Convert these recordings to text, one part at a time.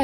Глава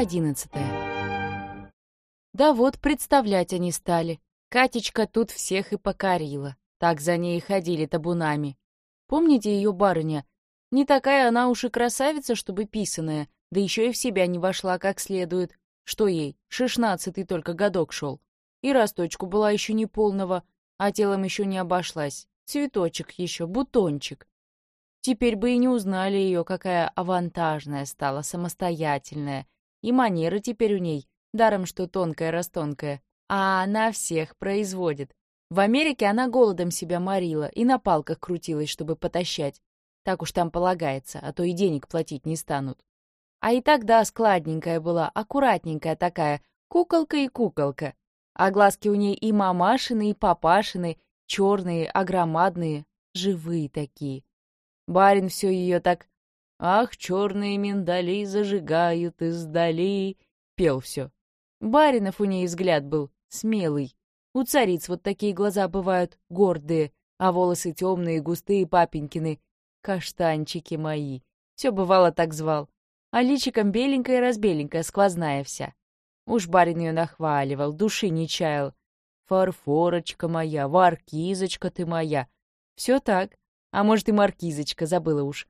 11. Да вот, представлять они стали. Катечка тут всех и покорила. Так за ней и ходили табунами. Помните ее барыня? Не такая она уж и красавица, чтобы писаная, да еще и в себя не вошла как следует. Что ей, 16-й только годок шел. И росточку была еще не полного, а телом еще не обошлась. Цветочек еще, бутончик. Теперь бы и не узнали ее, какая авантажная стала, самостоятельная. И манеры теперь у ней, даром что тонкая-растонкая, а она всех производит. В Америке она голодом себя морила и на палках крутилась, чтобы потащать. Так уж там полагается, а то и денег платить не станут. А и тогда складненькая была, аккуратненькая такая, куколка и куколка. А глазки у ней и мамашины, и папашины, черные, огромадные, живые такие. Барин все ее так: «Ах, черные миндали зажигают издали», пел все. Баринов у ней взгляд был смелый. У цариц вот такие глаза бывают гордые, а волосы темные, густые папенькины. Каштанчики мои. Все бывало так звал. А личиком беленькая-разбеленькая, сквозная вся. Уж барин ее нахваливал, души не чаял. «Фарфорочка моя, варкизочка ты моя». Все так. А может, и маркизочка, забыла уж.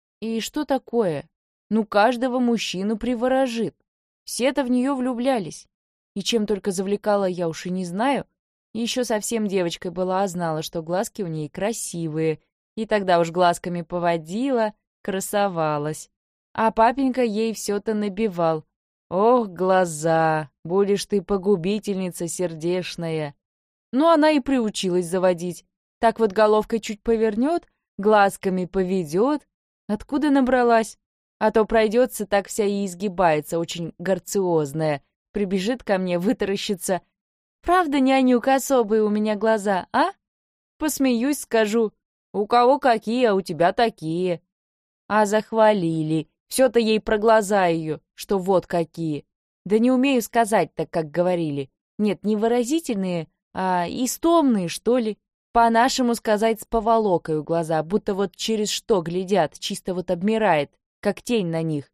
И что такое? Ну, каждого мужчину приворожит. Все-то в нее влюблялись. И чем только завлекала, я уж и не знаю. Еще совсем девочкой была, а знала, что глазки у ней красивые. И тогда уж глазками поводила, красовалась. А папенька ей все-то набивал. «Ох, глаза, будешь ты погубительница сердешная». Ну, она и приучилась заводить. Так вот головкой чуть повернет, глазками поведет. Откуда набралась? А то пройдется, так вся и изгибается, очень грациозная. Прибежит ко мне, вытаращится. «Правда, нянюка, особые у меня глаза, а?» Посмеюсь, скажу: «У кого какие, а у тебя такие». А захвалили. Все-то ей про глаза ее, что вот какие. Да не умею сказать так, как говорили. Нет, не выразительные, а истомные, что ли. По-нашему сказать, с поволокою глаза, будто вот через что глядят, чисто вот обмирает, как тень на них.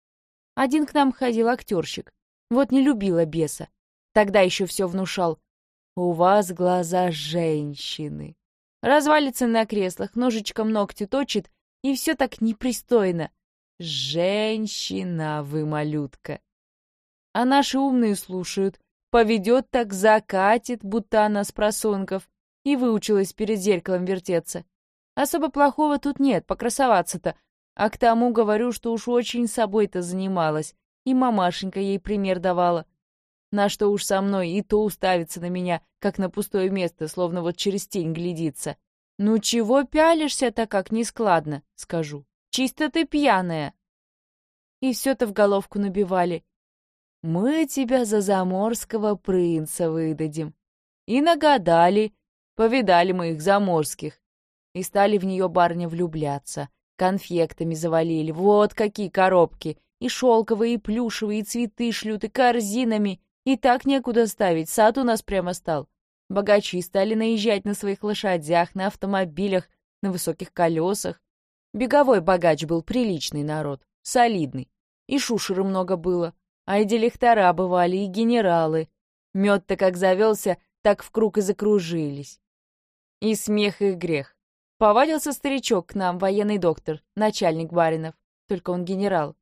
Один к нам ходил актерщик. Вот не любила беса. Тогда еще все внушал: «У вас глаза женщины». Развалится на креслах, ножичком ногти точит, и все так непристойно. «Женщина вы, малютка». А наши умные слушают. Поведет так, закатит, будто она с просонков. И выучилась перед зеркалом вертеться. Особо плохого тут нет, покрасоваться-то. А к тому говорю, что уж очень собой-то занималась. И мамашенька ей пример давала. На что уж со мной и то уставится на меня, как на пустое место, словно вот через тень глядится. «Ну чего пялишься-то как нескладно?» — скажу. «Чисто ты пьяная». И все-то в головку набивали: «Мы тебя за заморского принца выдадим». И нагадали. Повидали мы их заморских. И стали в нее барыня влюбляться. Конфектами завалили. Вот какие коробки. И шелковые, и плюшевые, и цветы шлют, и корзинами. И так некуда ставить. Сад у нас прямо стал. Богачи стали наезжать на своих лошадях, на автомобилях, на высоких колесах. Беговой богач был, приличный народ, солидный. И шушеры много было. А и директора бывали, и генералы. Мед-то как завелся, так в круг и закружились. И смех, и грех. Повадился старичок к нам, военный доктор, начальник баринов, только он генерал.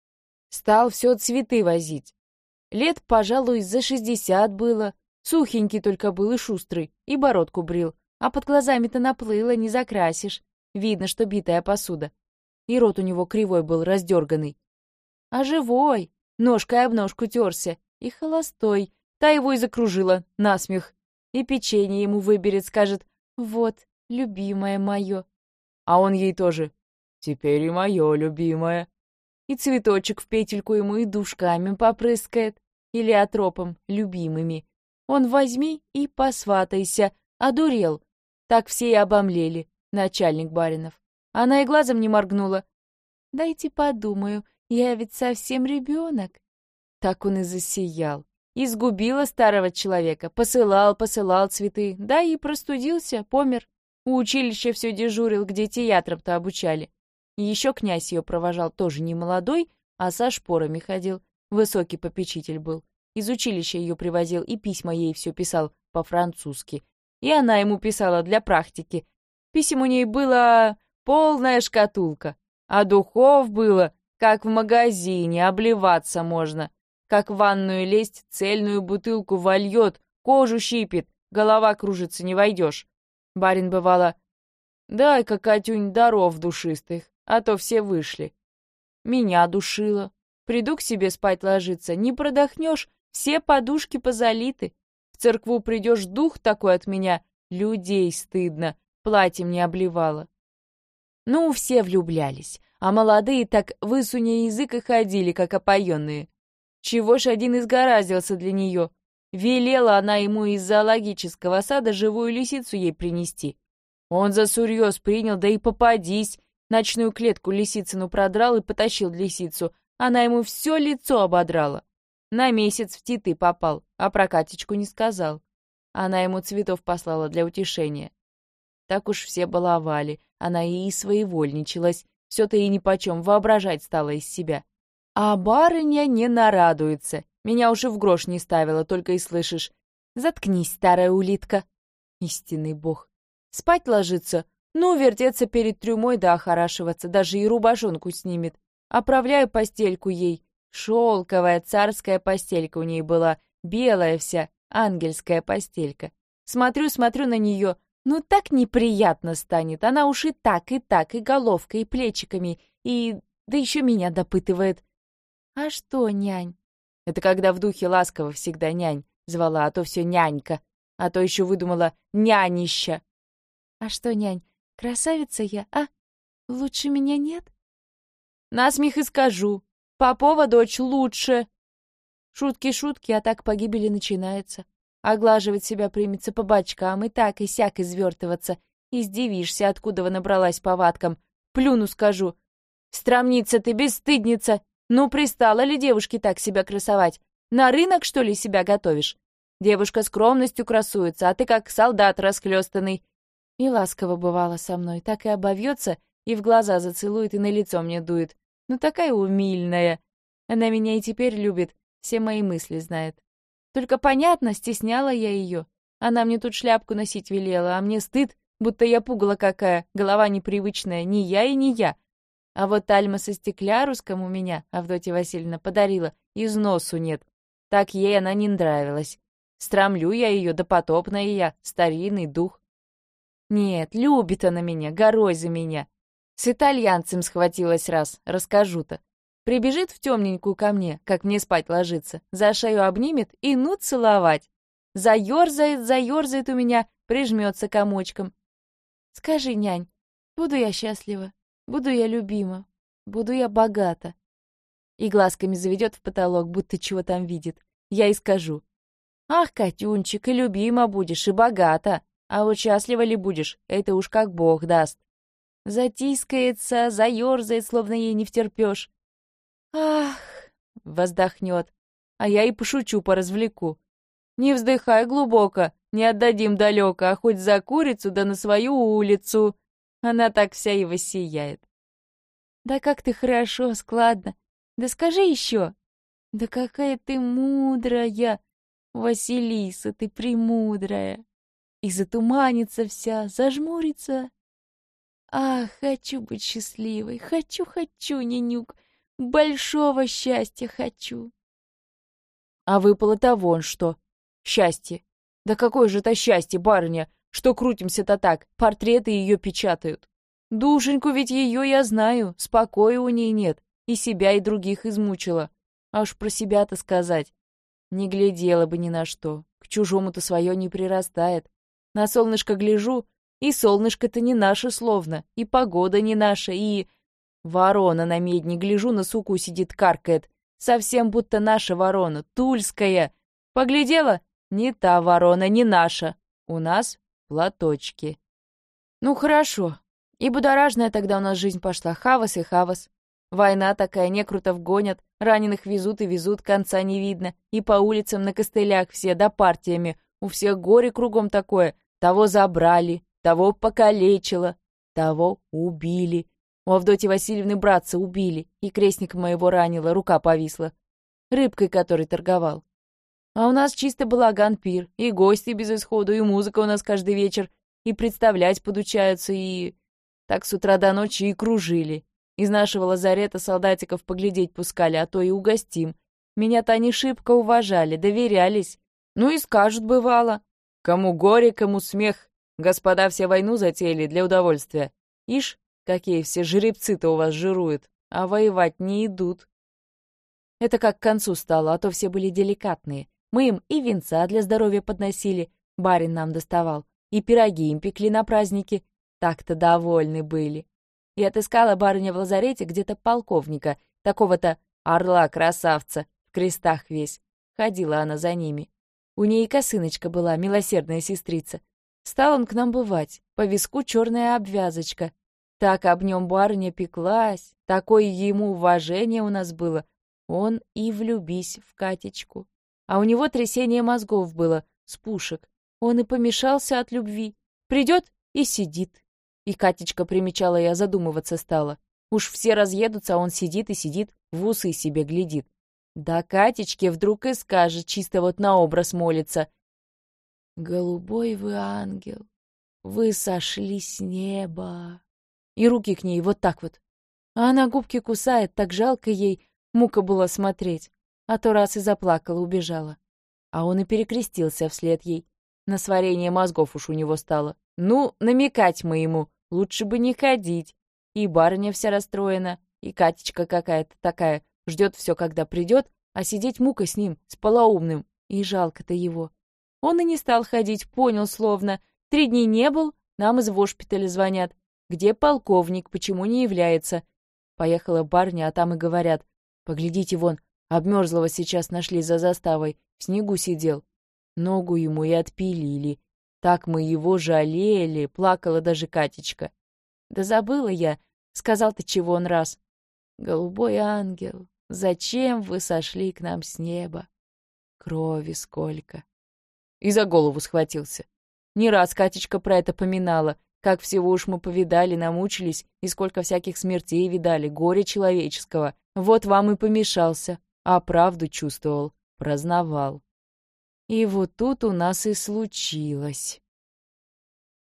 Стал все цветы возить. Лет, пожалуй, за 60 было. Сухенький только был и шустрый, и бородку брил. А под глазами-то наплыло, не закрасишь. Видно, что битая посуда. И рот у него кривой был, раздерганный. А живой, ножкой об ножку терся. И холостой. Та его и закружила, насмех. И печенье ему выберет, скажет: «Вот, любимое мое». А он ей тоже: «Теперь и мое любимое». И цветочек в петельку ему и душками попрыскает, или отропом, любимыми. Он возьми и посватайся. Одурел. Так все и обомлели, начальник баринов. Она и глазом не моргнула. «Дайте подумаю, я ведь совсем ребенок». Так он и засиял. Изгубила старого человека, посылал цветы, да и простудился, помер. У училища все дежурил, где театром-то обучали. И еще князь ее провожал, тоже не молодой, а со шпорами ходил. высокий попечитель был. Из училища ее привозил и письма ей все писал по-французски. И она ему писала для практики. Писем у ней была полная шкатулка, а духов было, как в магазине, обливаться можно. Как в ванную лезть, цельную бутылку вольет, кожу щипит, голова кружится, не войдешь. Барин бывало: «Дай-ка, Катюнь, даров душистых, а то все вышли». Меня душило. Приду к себе спать ложиться, не продохнешь, все подушки позалиты. В церкву придешь, дух такой от меня, людей стыдно, платьем не обливала. Ну, все влюблялись, а молодые так высуня язык и ходили, как опоенные. Чего ж один изгораздился для нее? Велела она ему из зоологического сада живую лисицу ей принести. Он за сурьез принял, да и попадись. Ночную клетку лисицыну продрал и потащил лисицу. Она ему все лицо ободрала. На месяц в Титы попал, а про Катечку не сказал. Она ему цветов послала для утешения. Так уж все баловали, она и своевольничалась, все-то и нипочем воображать стала из себя. А барыня не нарадуется, меня уже в грош не ставила, только и слышишь: «Заткнись, старая улитка». Истинный бог. Спать ложится, ну, вертеться перед трюмой да охорашиваться, даже и рубашонку снимет. Оправляю постельку ей. Шелковая царская постелька у ней была, белая вся, ангельская постелька. Смотрю на нее, ну так неприятно станет, она уж и так, и головкой, и плечиками, и... да еще меня допытывает. «А что, нянь?» Это когда в духе ласково всегда нянь звала, а то все нянька, а то еще выдумала нянища. «А что, нянь, красавица я, а? Лучше меня нет?» Насмех и скажу: Попова дочь лучше. Шутки, а так погибели начинается. Оглаживать себя примется по бочкам, и так, и сяк извертываться. Издивишься, откуда вы набралась повадкам. Плюну, скажу: «Страмница ты, бесстыдница! Ну, пристала ли девушке так себя красовать? На рынок, что ли, себя готовишь? Девушка скромностью красуется, а ты как солдат расхлёстанный». И ласково бывало со мной, так и обовьется, и в глаза зацелует, и на лицо мне дует. Ну, такая умильная. Она меня и теперь любит, все мои мысли знает. Только, понятно, стесняла я ее. Она мне тут шляпку носить велела, а мне стыд, будто я пугала какая, голова непривычная, ни я и не я. А вот альма-со стекляруском у меня, Авдотья Васильевна, подарила, из носу нет. Так ей она не нравилась. Страмлю я ее, допотопная я, старинный дух. Нет, любит она меня, горой за меня. С итальянцем схватилась раз, расскажу-то. Прибежит в темненькую ко мне, как мне спать ложится, за шею обнимет и ну целовать. Заерзает у меня, прижмется комочком. «Скажи, нянь, буду я счастлива, буду я любима, буду я богата?» И глазками заведет в потолок, будто чего там видит. Я и скажу: «Ах, Катюнчик, и любима будешь, и богата, а вот счастлива ли будешь, это уж как Бог даст». Затискается, заерзает, словно ей не втерпешь. «Ах!» — воздохнет, а я и пошучу, поразвлеку. «Не вздыхай глубоко, не отдадим далеко, а хоть за курицу да на свою улицу». Она так вся и воссияет. «Да как ты хорошо, складно. Да скажи еще». «Да какая ты мудрая, Василиса, ты премудрая». И затуманится вся, зажмурится. «Ах, хочу быть счастливой, хочу, нянюк, большого счастья хочу». А выпало-то вон что. Счастье. Да какое же это счастье, барыня, что крутимся-то так, портреты ее печатают. Душеньку ведь ее я знаю, спокоя у ней нет, и себя, и других измучила. А уж про себя-то сказать. Не глядела бы ни на что, к чужому-то свое не прирастает. На солнышко гляжу, и солнышко-то не наше словно, и погода не наша, и... Ворона на медне, гляжу, на суку сидит, каркает. Совсем будто наша ворона, тульская. Поглядела? Не та ворона, не наша. У нас платочки. Ну, хорошо. И будоражная тогда у нас жизнь пошла, хавас и хавас. Война такая, некрутов гонят, раненых везут и везут, конца не видно. И по улицам на костылях все, да партиями. У всех горе кругом такое. Того забрали, того покалечило, того убили. У Авдотьи Васильевны братца убили, и крестника моего ранило, рука повисла. рыбкой которой торговал. А у нас чисто балаган пир, и гости без исходу, и музыка у нас каждый вечер, и представлять подучаются, и... Так с утра до ночи и кружили. Из нашего лазарета солдатиков поглядеть пускали, а то и угостим. Меня-то они шибко уважали, доверялись. Ну и скажут, бывало. Кому горе, кому смех. Господа все войну затеяли для удовольствия. Ишь, какие все жеребцы-то у вас жируют, а воевать не идут. Это как к концу стало, а то все были деликатные. Мы им и венца для здоровья подносили, барин нам доставал, и пироги им пекли на праздники. Так-то довольны были. И отыскала барыня в лазарете где-то полковника, такого-то орла-красавца, в крестах весь. Ходила она за ними. У ней и косыночка была, милосердная сестрица. Стал он к нам бывать, по виску черная обвязочка. Так об нем барыня пеклась, такое ему уважение у нас было. Он и влюбись в Катечку. А у него трясение мозгов было, с пушек. Он и помешался от любви. Придет и сидит. И Катечка, примечала я, задумываться стала. Уж все разъедутся, а он сидит и сидит, в усы себе глядит. Да Катечке вдруг и скажет, чисто вот на образ молится: «Голубой вы ангел, вы сошли с неба». И руки к ней вот так вот. А она губки кусает, так жалко ей, мука было смотреть. А то раз и заплакала, убежала. А он и перекрестился вслед ей. На сварение мозгов уж у него стало. Ну, намекать мы ему, лучше бы не ходить. И барыня вся расстроена, и Катечка какая-то такая, ждет все, когда придет, а сидеть мука с ним, с полоумным. И жалко-то его. Он и не стал ходить, понял словно. 3 дня не был, нам из вошпиталя звонят. Где полковник, почему не является? Поехала барыня, а там и говорят: поглядите вон, обмерзлого сейчас нашли за заставой, в снегу сидел. Ногу ему и отпилили. Так мы его жалели, плакала даже Катечка. Да забыла я, сказал-то чего он раз. Голубой ангел, зачем вы сошли к нам с неба? Крови сколько. И за голову схватился. Не раз Катечка про это поминала, как всего уж мы повидали, намучились, и сколько всяких смертей видали, горя человеческого. Вот вам и помешался, а правду чувствовал, праздновал. И вот тут у нас и случилось.